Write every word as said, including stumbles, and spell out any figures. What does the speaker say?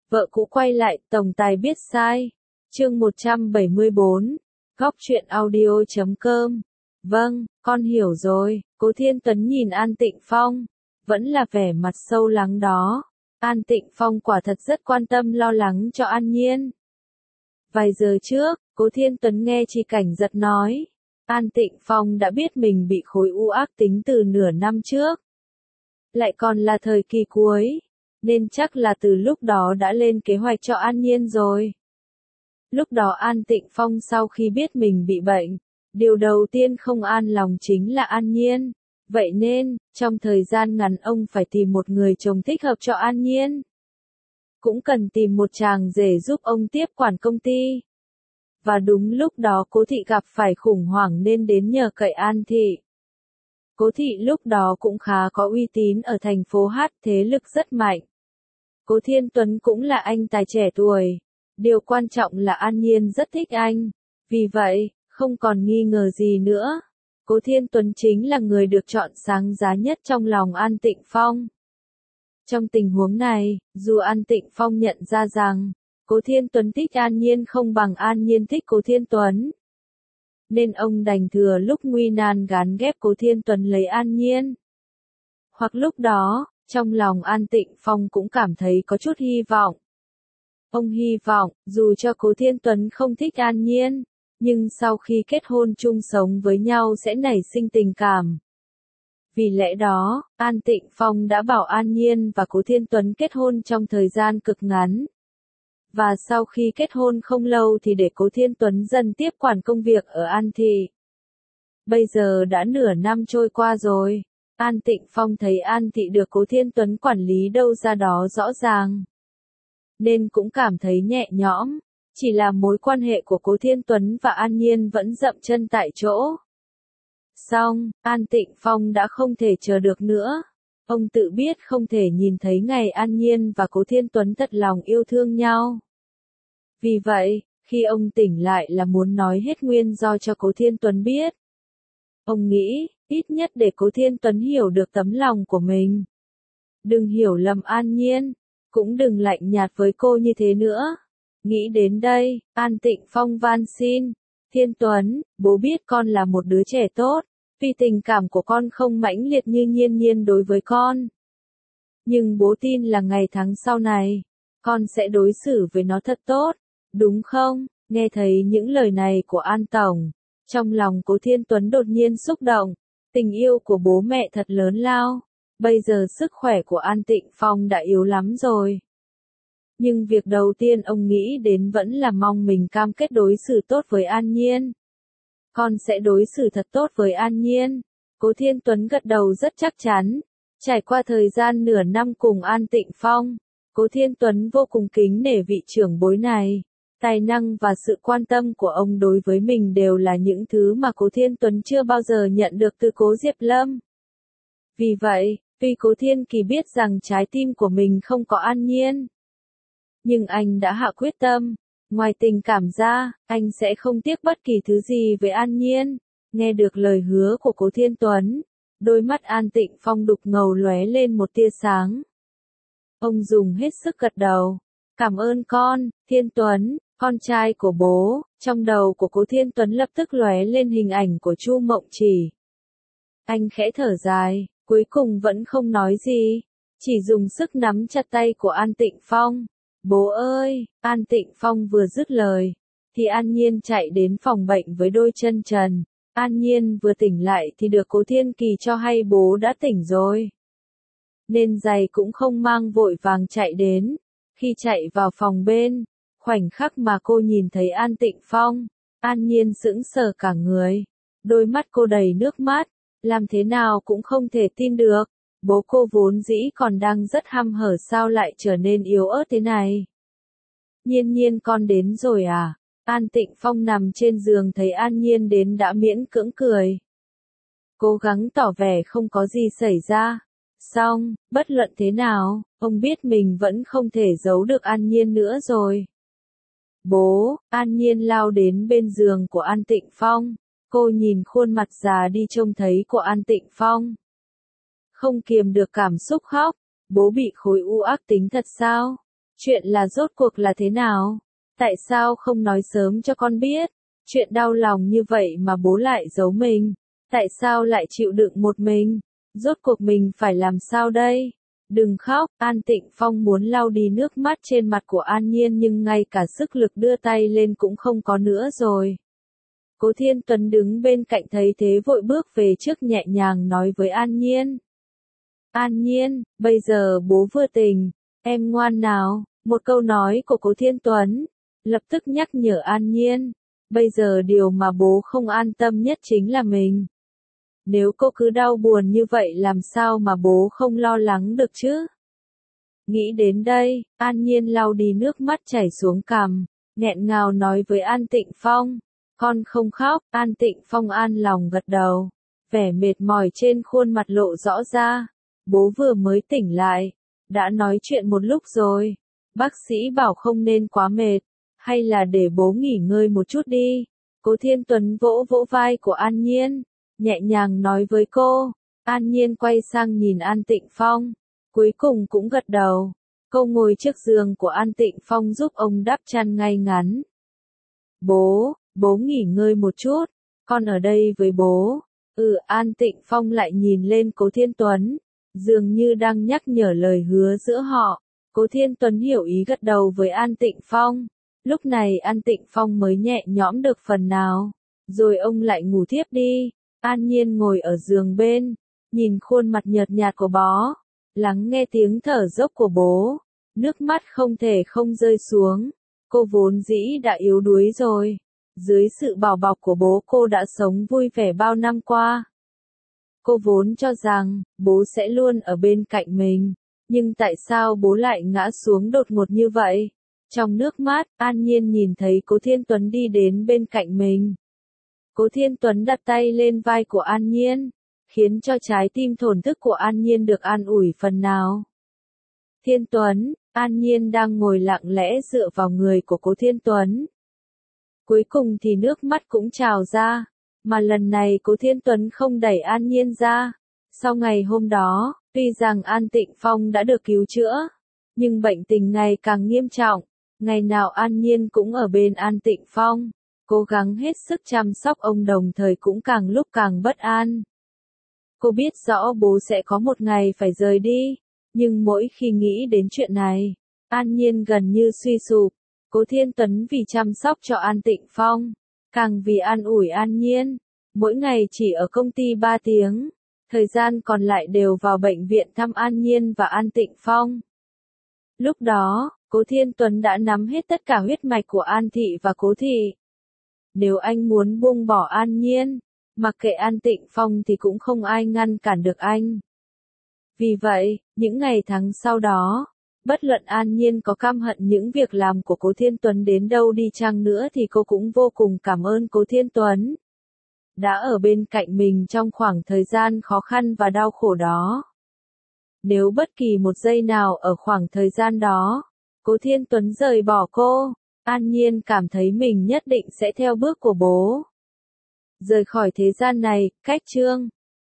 Vợ cũ quay lại, tổng tài biết sai. Chương một trăm bảy mươi bốn. Góc truyện audio chấm com. Vâng, con hiểu rồi. Cố Thiên Tuấn nhìn An Tịnh Phong, vẫn là vẻ mặt sâu lắng đó. An Tịnh Phong quả thật rất quan tâm lo lắng cho An Nhiên. Vài giờ trước, Cố Thiên Tuấn nghe Chi Cảnh Giật nói, An Tịnh Phong đã biết mình bị khối u ác tính từ nửa năm trước. Lại còn là thời kỳ cuối, nên chắc là từ lúc đó đã lên kế hoạch cho An Nhiên rồi. Lúc đó An Tịnh Phong sau khi biết mình bị bệnh, điều đầu tiên không an lòng chính là An Nhiên. Vậy nên, trong thời gian ngắn ông phải tìm một người chồng thích hợp cho An Nhiên. Cũng cần tìm một chàng rể giúp ông tiếp quản công ty. Và đúng lúc đó Cố Thị gặp phải khủng hoảng nên đến nhờ cậy An Thị. Cố Thị lúc đó cũng khá có uy tín ở thành phố Hát, thế lực rất mạnh. Cố Thiên Tuấn cũng là anh tài trẻ tuổi. Điều quan trọng là An Nhiên rất thích anh. Vì vậy, không còn nghi ngờ gì nữa. Cố Thiên Tuấn chính là người được chọn sáng giá nhất trong lòng An Tịnh Phong. Trong tình huống này, dù An Tịnh Phong nhận ra rằng, Cố Thiên Tuấn thích An Nhiên không bằng An Nhiên thích Cố Thiên Tuấn. Nên ông đành thừa lúc nguy nan gán ghép Cố Thiên Tuấn lấy An Nhiên. Hoặc lúc đó, trong lòng An Tịnh Phong cũng cảm thấy có chút hy vọng. Ông hy vọng, dù cho Cố Thiên Tuấn không thích An Nhiên, nhưng sau khi kết hôn chung sống với nhau sẽ nảy sinh tình cảm. Vì lẽ đó, An Tịnh Phong đã bảo An Nhiên và Cố Thiên Tuấn kết hôn trong thời gian cực ngắn. Và sau khi kết hôn không lâu thì để Cố Thiên Tuấn dần tiếp quản công việc ở An Thị. Bây giờ đã nửa năm trôi qua rồi, An Tịnh Phong thấy An Thị được Cố Thiên Tuấn quản lý đâu ra đó rõ ràng. Nên cũng cảm thấy nhẹ nhõm, chỉ là mối quan hệ của Cố Thiên Tuấn và An Nhiên vẫn dậm chân tại chỗ. Xong, An Tịnh Phong đã không thể chờ được nữa. Ông tự biết không thể nhìn thấy ngày An Nhiên và Cố Thiên Tuấn thật lòng yêu thương nhau. Vì vậy, khi ông tỉnh lại là muốn nói hết nguyên do cho Cố Thiên Tuấn biết. Ông nghĩ, ít nhất để Cố Thiên Tuấn hiểu được tấm lòng của mình. Đừng hiểu lầm An Nhiên, cũng đừng lạnh nhạt với cô như thế nữa. Nghĩ đến đây, An Tịnh Phong van xin, Thiên Tuấn, bố biết con là một đứa trẻ tốt, vì tình cảm của con không mãnh liệt như Nhiên Nhiên đối với con. Nhưng bố tin là ngày tháng sau này, con sẽ đối xử với nó thật tốt, đúng không? Nghe thấy những lời này của An Tổng, trong lòng Cố Thiên Tuấn đột nhiên xúc động, tình yêu của bố mẹ thật lớn lao, bây giờ sức khỏe của An Tịnh Phong đã yếu lắm rồi. Nhưng việc đầu tiên ông nghĩ đến vẫn là mong mình cam kết đối xử tốt với An Nhiên. Con sẽ đối xử thật tốt với An Nhiên. Cố Thiên Tuấn gật đầu rất chắc chắn. Trải qua thời gian nửa năm cùng An Tịnh Phong, Cố Thiên Tuấn vô cùng kính nể vị trưởng bối này. Tài năng và sự quan tâm của ông đối với mình đều là những thứ mà Cố Thiên Tuấn chưa bao giờ nhận được từ Cố Diệp Lâm. Vì vậy, tuy Cố Thiên Kỳ biết rằng trái tim của mình không có An Nhiên, nhưng anh đã hạ quyết tâm, ngoài tình cảm ra, anh sẽ không tiếc bất kỳ thứ gì với An Nhiên. Nghe được lời hứa của Cố Thiên Tuấn, đôi mắt An Tịnh Phong đục ngầu lóe lên một tia sáng. Ông dùng hết sức gật đầu. Cảm ơn con, Thiên Tuấn, con trai của bố. Trong đầu của Cố Thiên Tuấn lập tức lóe lên hình ảnh của Chu Mộng Chỉ. Anh khẽ thở dài, cuối cùng vẫn không nói gì, chỉ dùng sức nắm chặt tay của An Tịnh Phong. Bố ơi, An Tịnh Phong vừa dứt lời, thì An Nhiên chạy đến phòng bệnh với đôi chân trần. An Nhiên vừa tỉnh lại thì được Cố Thiên Kỳ cho hay bố đã tỉnh rồi. Nên giày cũng không mang vội vàng chạy đến. Khi chạy vào phòng bên, khoảnh khắc mà cô nhìn thấy An Tịnh Phong, An Nhiên sững sờ cả người. Đôi mắt cô đầy nước mắt, làm thế nào cũng không thể tin được. Bố cô vốn dĩ còn đang rất hăm hở sao lại trở nên yếu ớt thế này. Nhiên Nhiên con đến rồi à? An Tịnh Phong nằm trên giường thấy An Nhiên đến đã miễn cưỡng cười. Cố gắng tỏ vẻ không có gì xảy ra. Xong, bất luận thế nào, ông biết mình vẫn không thể giấu được An Nhiên nữa rồi. Bố, An Nhiên lao đến bên giường của An Tịnh Phong. Cô nhìn khuôn mặt già đi trông thấy của An Tịnh Phong. Không kiềm được cảm xúc khóc. Bố bị khối u ác tính thật sao? Chuyện là rốt cuộc là thế nào? Tại sao không nói sớm cho con biết? Chuyện đau lòng như vậy mà bố lại giấu mình. Tại sao lại chịu đựng một mình? Rốt cuộc mình phải làm sao đây? Đừng khóc, An Tịnh Phong muốn lau đi nước mắt trên mặt của An Nhiên nhưng ngay cả sức lực đưa tay lên cũng không có nữa rồi. Cố Thiên Tuấn đứng bên cạnh thấy thế vội bước về trước nhẹ nhàng nói với An Nhiên. An Nhiên, bây giờ bố vừa tỉnh, em ngoan nào, một câu nói của Cố Thiên Tuấn, lập tức nhắc nhở An Nhiên. Bây giờ điều mà bố không an tâm nhất chính là mình. Nếu cô cứ đau buồn như vậy làm sao mà bố không lo lắng được chứ? Nghĩ đến đây, An Nhiên lau đi nước mắt chảy xuống cằm, nghẹn ngào nói với An Tịnh Phong. Con không khóc, An Tịnh Phong an lòng gật đầu. Vẻ mệt mỏi trên khuôn mặt lộ rõ ra. Bố vừa mới tỉnh lại, đã nói chuyện một lúc rồi. Bác sĩ bảo không nên quá mệt, hay là để bố nghỉ ngơi một chút đi. Cố Thiên Tuấn vỗ vỗ vai của An Nhiên, nhẹ nhàng nói với cô. An Nhiên quay sang nhìn An Tịnh Phong, cuối cùng cũng gật đầu. Cô ngồi trước giường của An Tịnh Phong giúp ông đắp chăn ngay ngắn. Bố, bố nghỉ ngơi một chút, con ở đây với bố. Ừ, An Tịnh Phong lại nhìn lên Cố Thiên Tuấn, dường như đang nhắc nhở lời hứa giữa họ. Cố Thiên Tuấn hiểu ý gật đầu với An Tịnh Phong. Lúc này An Tịnh Phong mới nhẹ nhõm được phần nào, rồi ông lại ngủ thiếp đi. An Nhiên ngồi ở giường bên, nhìn khuôn mặt nhợt nhạt của bó, lắng nghe tiếng thở dốc của bố, nước mắt không thể không rơi xuống. Cô vốn dĩ đã yếu đuối rồi, dưới sự bảo bọc của bố cô đã sống vui vẻ bao năm qua. Cô vốn cho rằng, bố sẽ luôn ở bên cạnh mình, nhưng tại sao bố lại ngã xuống đột ngột như vậy? Trong nước mắt, An Nhiên nhìn thấy Cố Thiên Tuấn đi đến bên cạnh mình. Cố Thiên Tuấn đặt tay lên vai của An Nhiên, khiến cho trái tim thổn thức của An Nhiên được an ủi phần nào. Thiên Tuấn, An Nhiên đang ngồi lặng lẽ dựa vào người của Cố Thiên Tuấn. Cuối cùng thì nước mắt cũng trào ra, mà lần này Cố Thiên Tuấn không đẩy An Nhiên ra. Sau ngày hôm đó, tuy rằng An Tịnh Phong đã được cứu chữa, nhưng bệnh tình ngày càng nghiêm trọng. Ngày nào An Nhiên cũng ở bên An Tịnh Phong, cố gắng hết sức chăm sóc ông đồng thời cũng càng lúc càng bất an. Cô biết rõ bố sẽ có một ngày phải rời đi, nhưng mỗi khi nghĩ đến chuyện này, An Nhiên gần như suy sụp. Cố Thiên Tuấn vì chăm sóc cho An Tịnh Phong, càng vì an ủi An Nhiên, mỗi ngày chỉ ở công ty ba tiếng, thời gian còn lại đều vào bệnh viện thăm An Nhiên và An Tịnh Phong. Lúc đó, Cố Thiên Tuấn đã nắm hết tất cả huyết mạch của An Thị và Cố Thị. Nếu anh muốn buông bỏ An Nhiên, mặc kệ An Tịnh Phong thì cũng không ai ngăn cản được anh. Vì vậy, những ngày tháng sau đó, bất luận An Nhiên có căm hận những việc làm của Cố Thiên Tuấn đến đâu đi chăng nữa thì cô cũng vô cùng cảm ơn Cố Thiên Tuấn. Đã ở bên cạnh mình trong khoảng thời gian khó khăn và đau khổ đó. Nếu bất kỳ một giây nào ở khoảng thời gian đó, Cố Thiên Tuấn rời bỏ cô, An Nhiên cảm thấy mình nhất định sẽ theo bước của bố. Rời khỏi thế gian này, cách chương